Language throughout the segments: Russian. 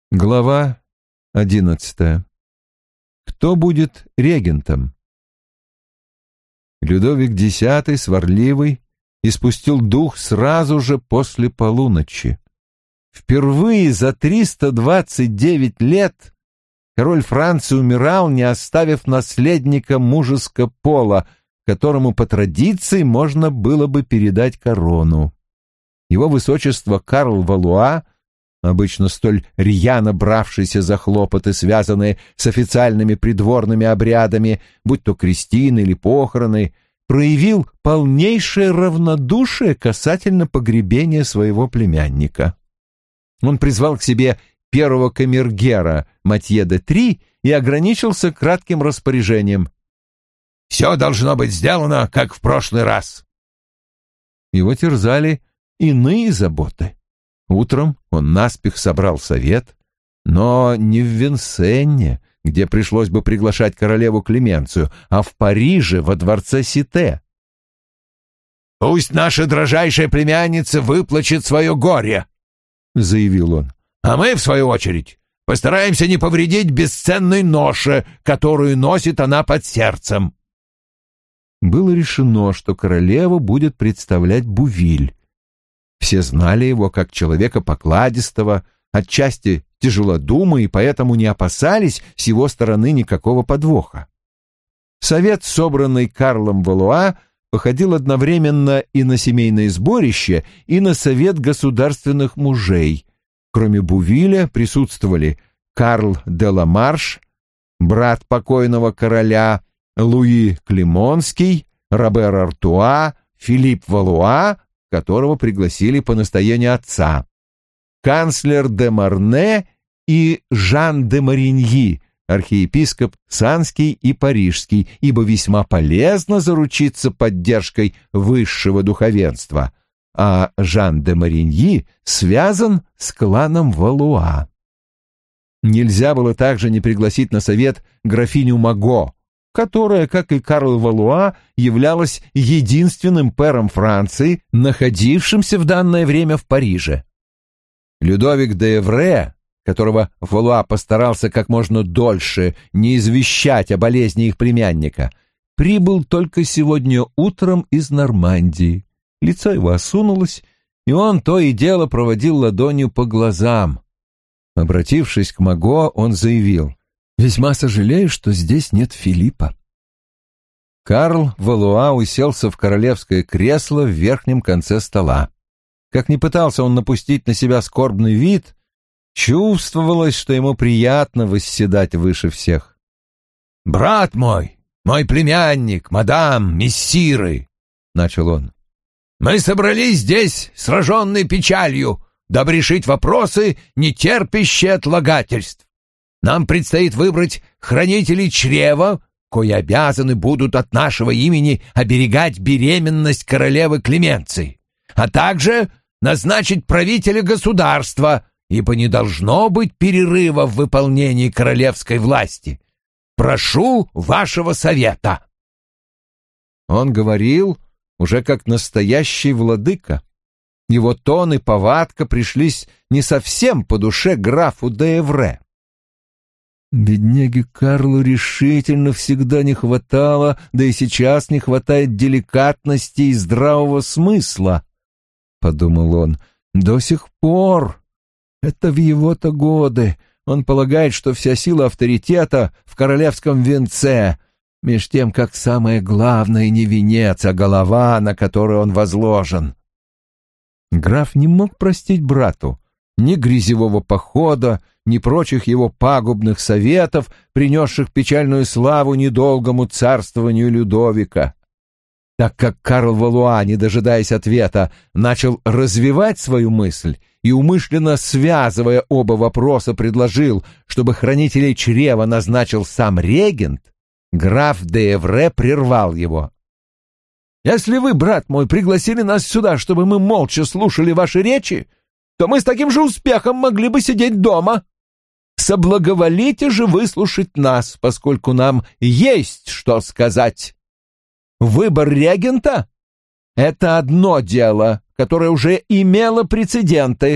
Глава 11. Кто будет регентом? Людовик X, сварливый, испустил дух сразу же после полуночи. Впервые за 329 лет король Франции умирал, не оставив наследника мужеского пола, которому по традиции можно было бы передать корону. Его высочество Карл Валуа, обычно столь рьяно бравшийся за хлопоты, связанные с официальными придворными обрядами, будь то крестины или похороны, проявил полнейшее равнодушие касательно погребения своего племянника. Он призвал к себе первого камергера Матье де Три и ограничился кратким распоряжением: «Все должно быть сделано, как в прошлый раз». Его терзали иные заботы. Утром он наспех собрал совет, но не в Винсенне, где пришлось бы приглашать королеву Клеменцию, а в Париже, во дворце Сите. «Пусть наша дрожайшая племянница выплачет свое горе», — заявил он, «а мы, в свою очередь, постараемся не повредить бесценной ноше, которую носит она под сердцем». Было решено, что королеву будет представлять Бувиль. Все знали его как человека покладистого, отчасти тяжелодума, и поэтому не опасались с его стороны никакого подвоха. Совет, собранный Карлом Валуа, походил одновременно и на семейное сборище, и на совет государственных мужей. Кроме Бувиля присутствовали Карл де ла Марш, брат покойного короля, Луи Климонский, Робер Артуа, Филипп Валуа, которого пригласили по настоянию отца, канцлер де Марне и Жан де Мариньи, архиепископ Санский и Парижский, ибо весьма полезно заручиться поддержкой высшего духовенства, а Жан де Мариньи связан с кланом Валуа. Нельзя было также не пригласить на совет графиню Маго, которая, как и Карл Валуа, являлась единственным пэром Франции, находившимся в данное время в Париже. Людовик де Эвре, которого Валуа постарался как можно дольше не извещать о болезни их племянника, прибыл только сегодня утром из Нормандии. Лицо его осунулось, и он то и дело проводил ладонью по глазам. Обратившись к Маго, он заявил: «Весьма сожалею, что здесь нет Филиппа». Карл Валуа уселся в королевское кресло в верхнем конце стола. Как ни пытался он напустить на себя скорбный вид, чувствовалось, что ему приятно восседать выше всех. «Брат мой племянник, мадам, мессиры», — начал он, — «мы собрались здесь, сраженные печалью, дабы решить вопросы, не терпящие отлагательств. Нам предстоит выбрать хранителей чрева, кои обязаны будут от нашего имени оберегать беременность королевы Клеменции, а также назначить правителя государства, ибо не должно быть перерыва в выполнении королевской власти. Прошу вашего совета». Он говорил уже как настоящий владыка. Его тон и повадка пришлись не совсем по душе графу де Эвре. Бедняге Карлу решительно всегда не хватало, да и сейчас не хватает деликатности и здравого смысла, — подумал он. До сих пор. Это в его-то годы. Он полагает, что вся сила авторитета в королевском венце, меж тем, как самое главное не венец, а голова, на которую он возложен. Граф не мог простить брату ни грязевого похода, ни прочих его пагубных советов, принесших печальную славу недолгому царствованию Людовика. Так как Карл Валуа, не дожидаясь ответа, начал развивать свою мысль и, умышленно связывая оба вопроса, предложил, чтобы хранителей чрева назначил сам регент, граф де Эвре прервал его. «Если вы, брат мой, пригласили нас сюда, чтобы мы молча слушали ваши речи, то мы с таким же успехом могли бы сидеть дома. Соблаговолите же выслушать нас, поскольку нам есть что сказать. Выбор регента — это одно дело, которое уже имело прецеденты,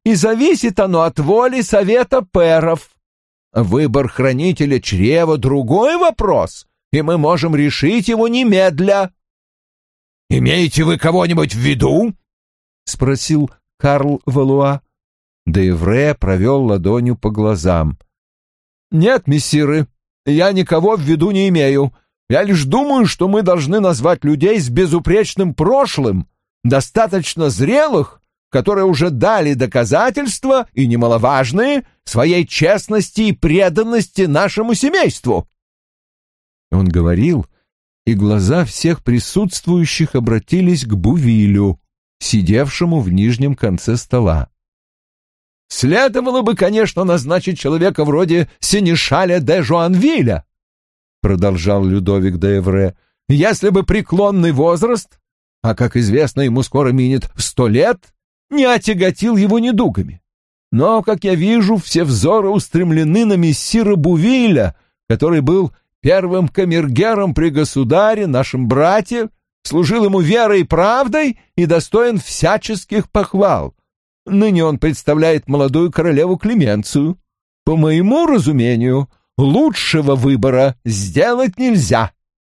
и зависит оно от воли совета пэров. Выбор хранителя чрева — другой вопрос, и мы можем решить его немедля». «Имеете вы кого-нибудь в виду?» — спросил Карл Валуа. Де Эвре провел ладонью по глазам. «Нет, мессиры, я никого в виду не имею. Я лишь думаю, что мы должны назвать людей с безупречным прошлым, достаточно зрелых, которые уже дали доказательства, и немаловажные, своей честности и преданности нашему семейству». Он говорил, и глаза всех присутствующих обратились к Бувилю, сидевшему в нижнем конце стола. «Следовало бы, конечно, назначить человека вроде сенешаля де Жуанвиля», — продолжал Людовик де Эвре, «если бы преклонный возраст, а, как известно, ему скоро минет 100 лет, не отяготил его недугами. Но, как я вижу, все взоры устремлены на мессира Бувиля, который был первым камергером при государе, нашем брате, служил ему верой и правдой и достоин всяческих похвал. Ныне он представляет молодую королеву Клеменцию. По моему разумению, лучшего выбора сделать нельзя».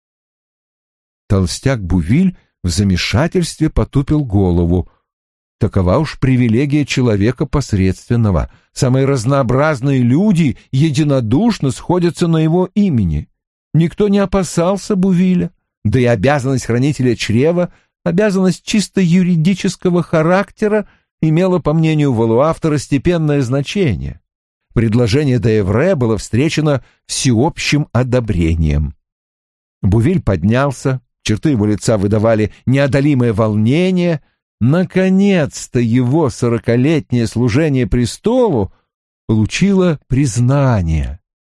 Толстяк Бувиль в замешательстве потупил голову. Такова уж привилегия человека посредственного. Самые разнообразные люди единодушно сходятся на его имени. Никто не опасался Бувиля, да и обязанность хранителя чрева, обязанность чисто юридического характера, имела, по мнению Валуа, второстепенное значение. Предложение де Эвре было встречено всеобщим одобрением. Бувиль поднялся, черты его лица выдавали неодолимое волнение. Наконец-то его 40-летнее служение престолу получило признание.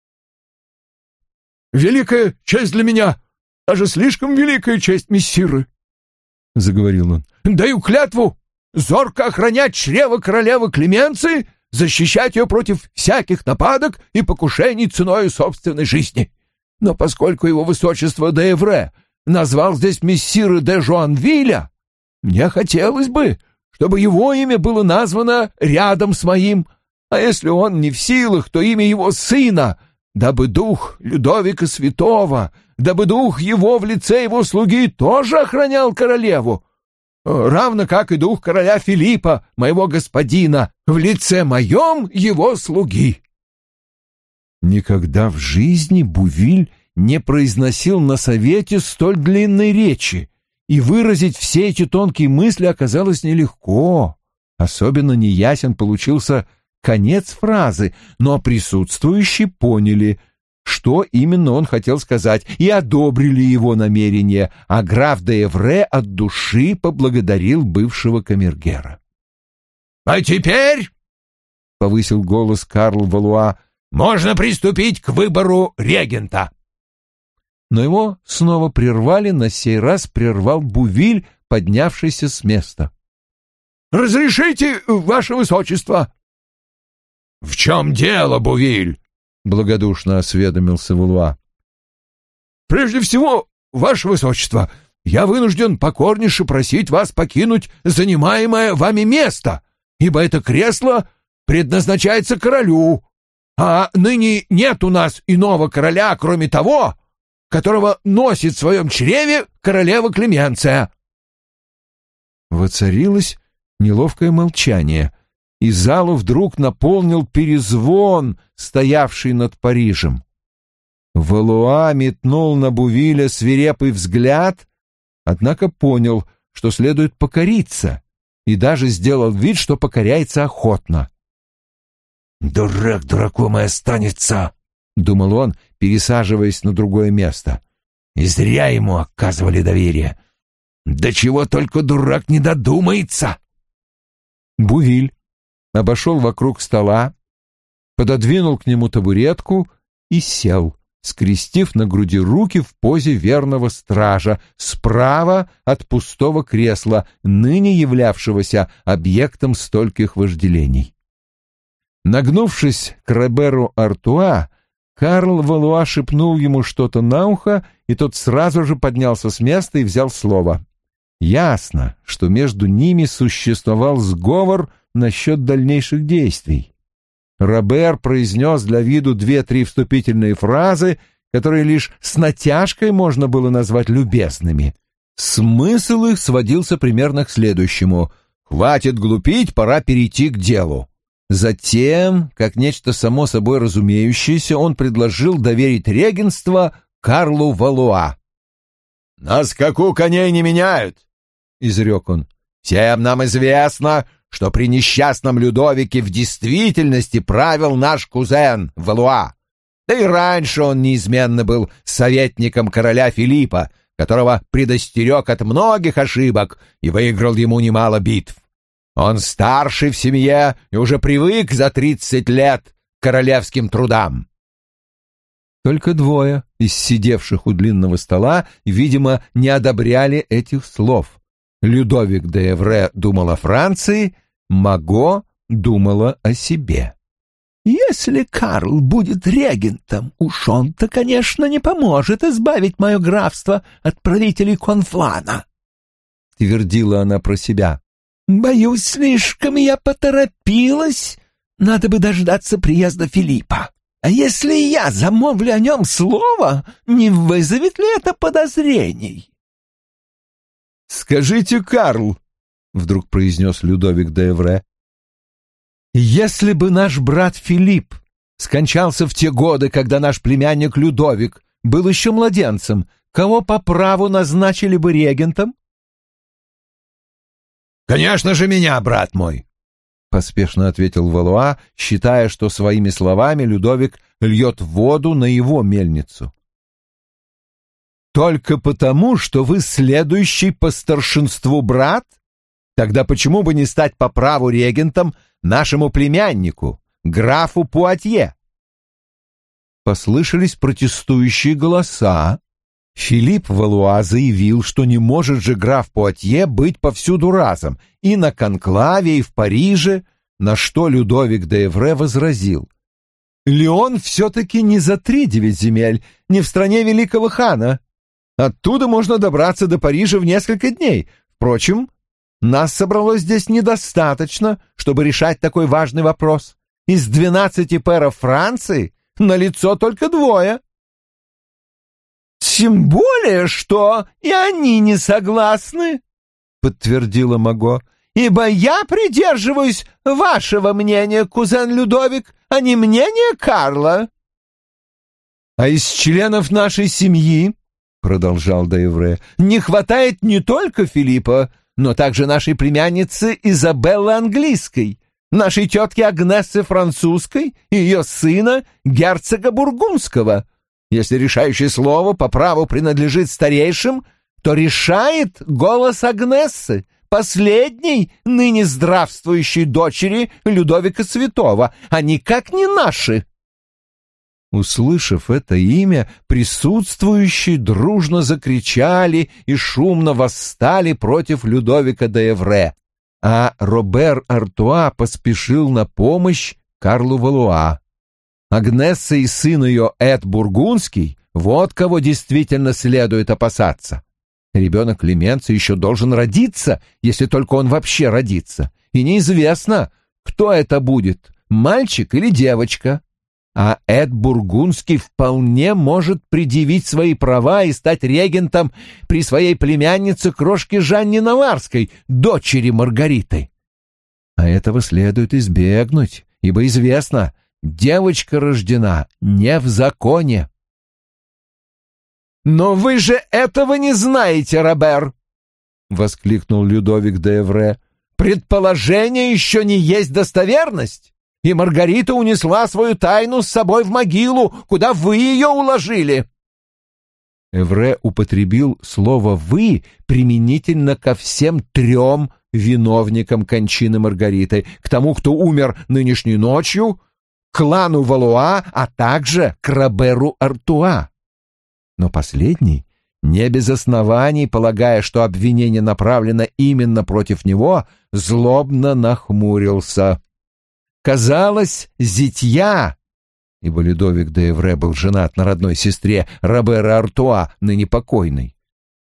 «Великая честь для меня, даже слишком великая честь, мессиры», — заговорил он. «Даю клятву зорко охранять чрево королевы Клеменции, защищать ее против всяких нападок и покушений ценою собственной жизни. Но поскольку его высочество де Эвре назвал здесь мессира де Жуанвиля, мне хотелось бы, чтобы его имя было названо рядом с моим, а если он не в силах, то имя его сына, дабы дух Людовика Святого, дабы дух его в лице его слуги тоже охранял королеву, равно как и дух короля Филиппа, моего господина, в лице моем его слуги». Никогда в жизни Бувиль не произносил на совете столь длинной речи, и выразить все эти тонкие мысли оказалось нелегко. Особенно неясен получился конец фразы, но присутствующие поняли, что именно он хотел сказать, и одобрили его намерение, а граф де Эвре от души поблагодарил бывшего камергера. «А теперь, — повысил голос Карл Валуа, — можно приступить к выбору регента». Но его снова прервали, на сей раз прервал Бувиль, поднявшийся с места. «Разрешите, ваше высочество?» «В чем дело, Бувиль?» — благодушно осведомился Валуа. «Прежде всего, ваше высочество, я вынужден покорнейше просить вас покинуть занимаемое вами место, ибо это кресло предназначается королю, а ныне нет у нас иного короля, кроме того, которого носит в своем чреве королева Клеменция». Воцарилось неловкое молчание, и залу вдруг наполнил перезвон, стоявший над Парижем. Валуа метнул на Бувиля свирепый взгляд, однако понял, что следует покориться, и даже сделал вид, что покоряется охотно. «Дурак дураком и останется», — думал он, пересаживаясь на другое место. «И зря ему оказывали доверие. До чего только дурак не додумается». Бувиль обошел вокруг стола, пододвинул к нему табуретку и сел, скрестив на груди руки в позе верного стража, справа от пустого кресла, ныне являвшегося объектом стольких вожделений. Нагнувшись к Роберу Артуа, Карл Валуа шепнул ему что-то на ухо, и тот сразу же поднялся с места и взял слово. Ясно, что между ними существовал сговор насчет дальнейших действий. Робер произнес для виду 2-3 вступительные фразы, которые лишь с натяжкой можно было назвать любезными. Смысл их сводился примерно к следующему: «Хватит глупить, пора перейти к делу». Затем, как нечто само собой разумеющееся, он предложил доверить регентство Карлу Валуа. «На скаку коней не меняют», — изрек он. «Всем нам известно, что при несчастном Людовике в действительности правил наш кузен Валуа. Да и раньше он неизменно был советником короля Филиппа, которого предостерег от многих ошибок и выиграл ему немало битв. Он старший в семье и уже привык за 30 лет к королевским трудам». Только двое из сидевших у длинного стола, видимо, не одобряли этих слов. Людовик де Эвре думал о Франции, Маго думала о себе. «Если Карл будет регентом, уж он-то, конечно, не поможет избавить мое графство от правителей Конфлана», — твердила она про себя. «Боюсь, слишком я поторопилась. Надо бы дождаться приезда Филиппа. А если я замолвлю о нем слово, не вызовет ли это подозрений?» «Скажите, Карл», — вдруг произнес Людовик де Эвре, «если бы наш брат Филипп скончался в те годы, когда наш племянник Людовик был еще младенцем, кого по праву назначили бы регентом?» «Конечно же меня, брат мой», — поспешно ответил Валуа, считая, что своими словами Людовик льет воду на его мельницу. «Только потому, что вы следующий по старшинству брат? Тогда почему бы не стать по праву регентом нашему племяннику, графу Пуатье?» Послышались протестующие голоса. Филипп Валуа заявил, что не может же граф Пуатье быть повсюду разом, и на конклаве, и в Париже, на что Людовик де Эвре возразил: «Лион все-таки не за 3-9 земель, не в стране великого хана. Оттуда можно добраться до Парижа в несколько дней. Впрочем, нас собралось здесь недостаточно, чтобы решать такой важный вопрос. Из 12 пэров Франции налицо только 2. «Тем более, что и они не согласны», — подтвердила Маго, «ибо я придерживаюсь вашего мнения, кузен Людовик, а не мнения Карла». «А из членов нашей семьи, — продолжал де Эвре, — не хватает не только Филиппа, но также нашей племянницы Изабеллы Английской, нашей тетки Агнессы Французской и ее сына, герцога Бургундского. Если решающее слово по праву принадлежит старейшим, то решает голос Агнессы, последней ныне здравствующей дочери Людовика Святого, а никак не наши». Услышав это имя, присутствующие дружно закричали и шумно восстали против Людовика де Эвре, а Робер Артуа поспешил на помощь Карлу Валуа. Агнесса и сын ее Эд Бургундский — вот кого действительно следует опасаться. Ребенок Клеменца еще должен родиться, если только он вообще родится, и неизвестно, кто это будет, мальчик или девочка. А Эд Бургундский вполне может предъявить свои права и стать регентом при своей племяннице крошке Жанне Наварской, дочери Маргариты. А этого следует избегнуть, ибо известно, девочка рождена не в законе. «Но вы же этого не знаете, Робер!» — воскликнул Людовик де Эвре. «Предположение еще не есть достоверность, и Маргарита унесла свою тайну с собой в могилу, куда вы ее уложили». Эвре употребил слово «вы» применительно ко всем 3 виновникам кончины Маргариты, к тому, кто умер нынешней ночью, к клану Валуа, а также к Роберу Артуа. Но последний, не без оснований, полагая, что обвинение направлено именно против него, злобно нахмурился. Казалось, зятья, ибо Людовик де Эвре был женат на родной сестре Робера Артуа, ныне покойной,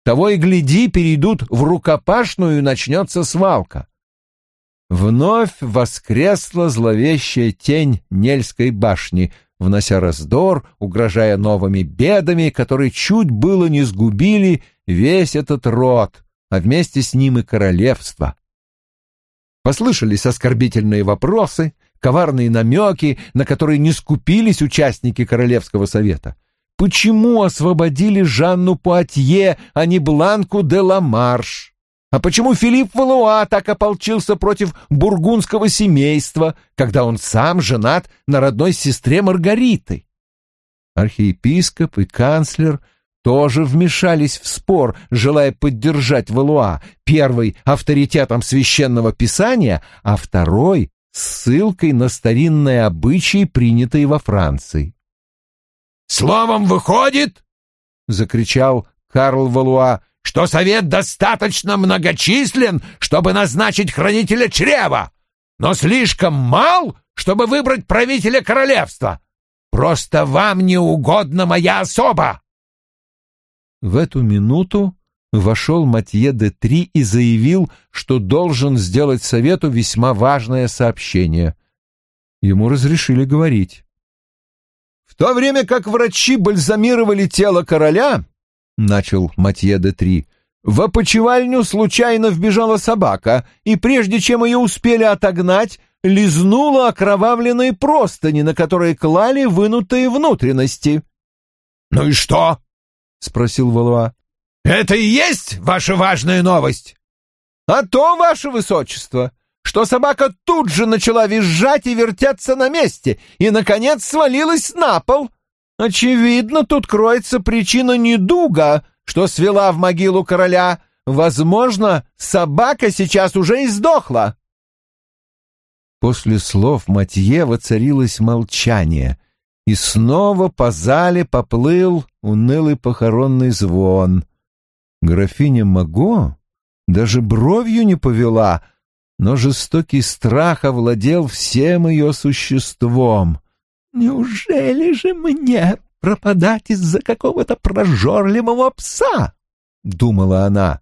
Того и гляди, перейдут в рукопашную и начнется свалка. Вновь воскресла зловещая тень Нельской башни, внося раздор, угрожая новыми бедами, которые чуть было не сгубили весь этот род, а вместе с ним и королевство. Послышались оскорбительные вопросы, коварные намеки, на которые не скупились участники Королевского совета. Почему освободили Жанну Пуатье, а не Бланку де ла Марш? А почему Филипп Валуа так ополчился против бургундского семейства, когда он сам женат на родной сестре Маргариты? Архиепископ и канцлер тоже вмешались в спор, желая поддержать Валуа, первый авторитетом священного писания, а второй ссылкой на старинные обычаи, принятые во Франции. «Словом, выходит, — закричал Карл Валуа, — что совет достаточно многочислен, чтобы назначить хранителя чрева, но слишком мал, чтобы выбрать правителя королевства. Просто вам не угодна моя особа!» В эту минуту вошел Матье де Три и заявил, что должен сделать совету весьма важное сообщение. Ему разрешили говорить. «В то время как врачи бальзамировали тело короля, — начал Матье де Три, — в опочивальню случайно вбежала собака, и прежде чем ее успели отогнать, лизнула окровавленные простыни, на которые клали вынутые внутренности». «Ну и что?» — спросил Валуа. «Это и есть ваша важная новость?» «А то, ваше высочество, что собака тут же начала визжать и вертеться на месте, и, наконец, свалилась на пол. Очевидно, тут кроется причина недуга, что свела в могилу короля. Возможно, собака сейчас уже и сдохла». После слов Матье воцарилось молчание, и снова по зале поплыл унылый похоронный звон. Графиня Маго даже бровью не повела, но жестокий страх овладел всем ее существом. «Неужели же мне пропадать из-за какого-то прожорливого пса?» — думала она.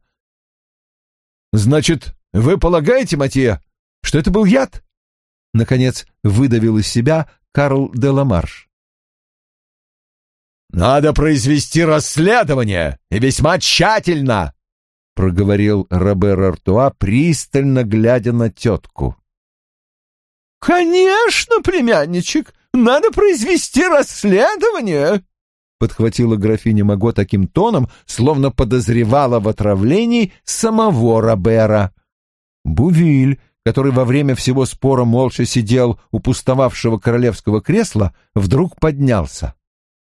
«Значит, вы полагаете, Матье, что это был яд?» — наконец выдавил из себя Карл де ла Марш. «Надо произвести расследование, и весьма тщательно», — проговорил Робер Артуа, пристально глядя на тетку. «Конечно, племянничек, надо произвести расследование», — подхватила графиня Маго таким тоном, словно подозревала в отравлении самого Робера. Бувиль, который во время всего спора молча сидел у пустовавшего королевского кресла, вдруг поднялся.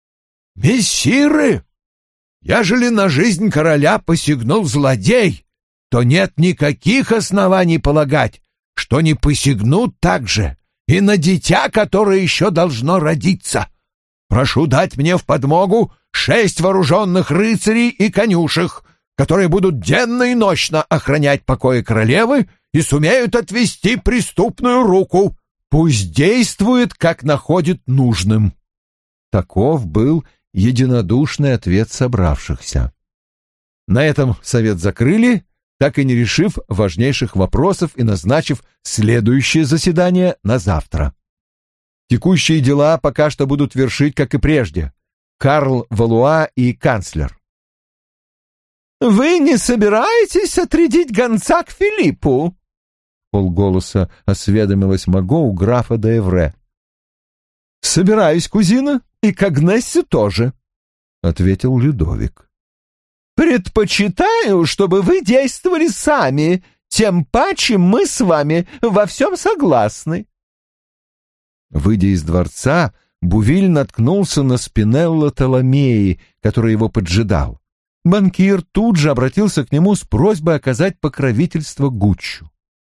«Мессиры, ежели на жизнь короля посягнул злодей, то нет никаких оснований полагать, что не посягнут также и на дитя, которое еще должно родиться. Прошу дать мне в подмогу 6 вооруженных рыцарей и конюшек, которые будут денно и ночно охранять покои королевы и сумеют отвести преступную руку. Пусть действует, как находит нужным». Таков был единодушный ответ собравшихся. На этом совет закрыли, так и не решив важнейших вопросов и назначив следующее заседание на завтра. Текущие дела пока что будут вершить, как и прежде, Карл Валуа и канцлер. «Вы не собираетесь отрядить гонца к Филиппу?» — полголоса осведомилась Маго у графа де Эвре. «Собираюсь, кузина, и к Агнессе тоже», — ответил Людовик. «Предпочитаю, чтобы вы действовали сами, тем паче мы с вами во всем согласны». Выйдя из дворца, Бувиль наткнулся на Спинелло Толомеи, который его поджидал. Банкир тут же обратился к нему с просьбой оказать покровительство Гуччу.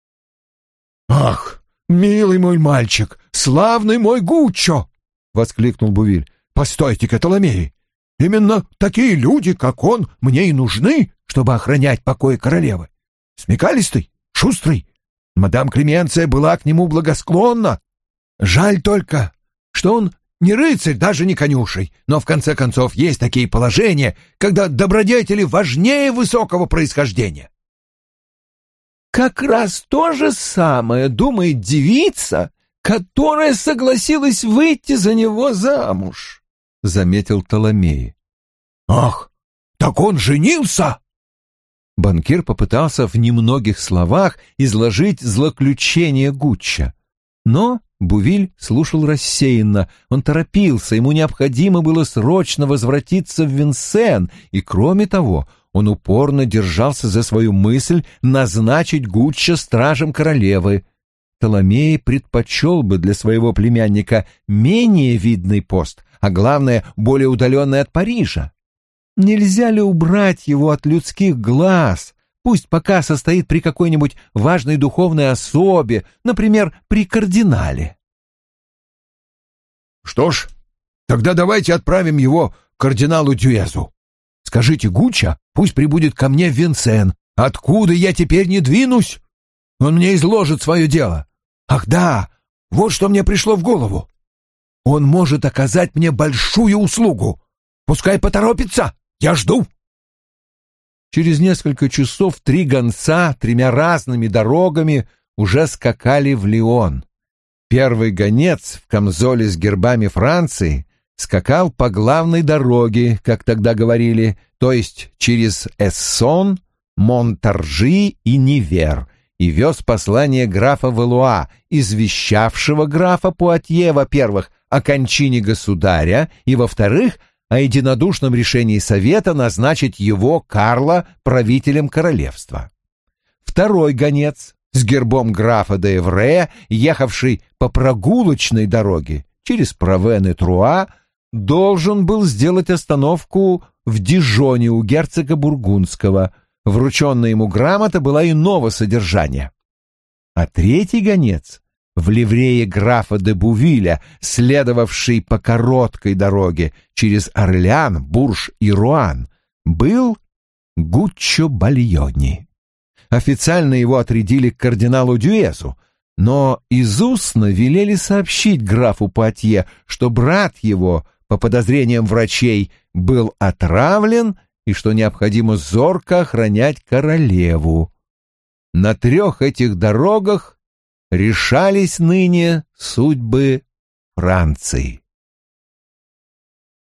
«Ах, милый мой мальчик, славный мой Гуччо!» — воскликнул Бувиль. «Постойте-ка, Толомеи, именно такие люди, как он, мне и нужны, чтобы охранять покой королевы. Смекалистый, шустрый. Мадам Клеменция была к нему благосклонна. Жаль только, что он не рыцарь, даже не конюшей, но в конце концов есть такие положения, когда добродетели важнее высокого происхождения. Как раз то же самое думает девица, которая согласилась выйти за него замуж, — заметил Птоломей. Ах, так он женился? Банкир попытался в немногих словах изложить злоключение Гуччо, но Бувиль слушал рассеянно, он торопился, ему необходимо было срочно возвратиться в Винсен, и, кроме того, он упорно держался за свою мысль назначить Гуччо стражем королевы. Птоломей предпочел бы для своего племянника менее видный пост, а главное, более удаленный от Парижа. Нельзя ли убрать его от людских глаз? Пусть пока состоит при какой-нибудь важной духовной особе, например, при кардинале. Что ж, тогда давайте отправим его к кардиналу Дюэзу. Скажите Гуччо, пусть прибудет ко мне в Винсен. Откуда я теперь не двинусь? Он мне изложит свое дело. Ах да, вот что мне пришло в голову. Он может оказать мне большую услугу. Пускай поторопится, я жду. Через несколько часов 3 гонца 3 разными дорогами уже скакали в Лион. Первый гонец в камзоле с гербами Франции скакал по главной дороге, как тогда говорили, то есть через Эссон, Монтаржи и Нивер, и вез послание графа Валуа, извещавшего графа Пуатье, во-первых, о кончине государя, и, во-вторых, о единодушном решении совета назначить его, Карла, правителем королевства. Второй гонец с гербом графа де Эвре, ехавший по прогулочной дороге через Провен и Труа, должен был сделать остановку в Дижоне у герцога Бургундского. Врученная ему грамота была иного содержания. А третий гонец в ливрее графа де Бувиля, следовавший по короткой дороге через Орлеан, Бурж и Руан, был Гуччо Бальони. Официально его отрядили к кардиналу Дюэзу, но из устно велели сообщить графу Пуатье, что брат его, по подозрениям врачей, был отравлен и что необходимо зорко охранять королеву. На 3 этих дорогах решались ныне судьбы Франции.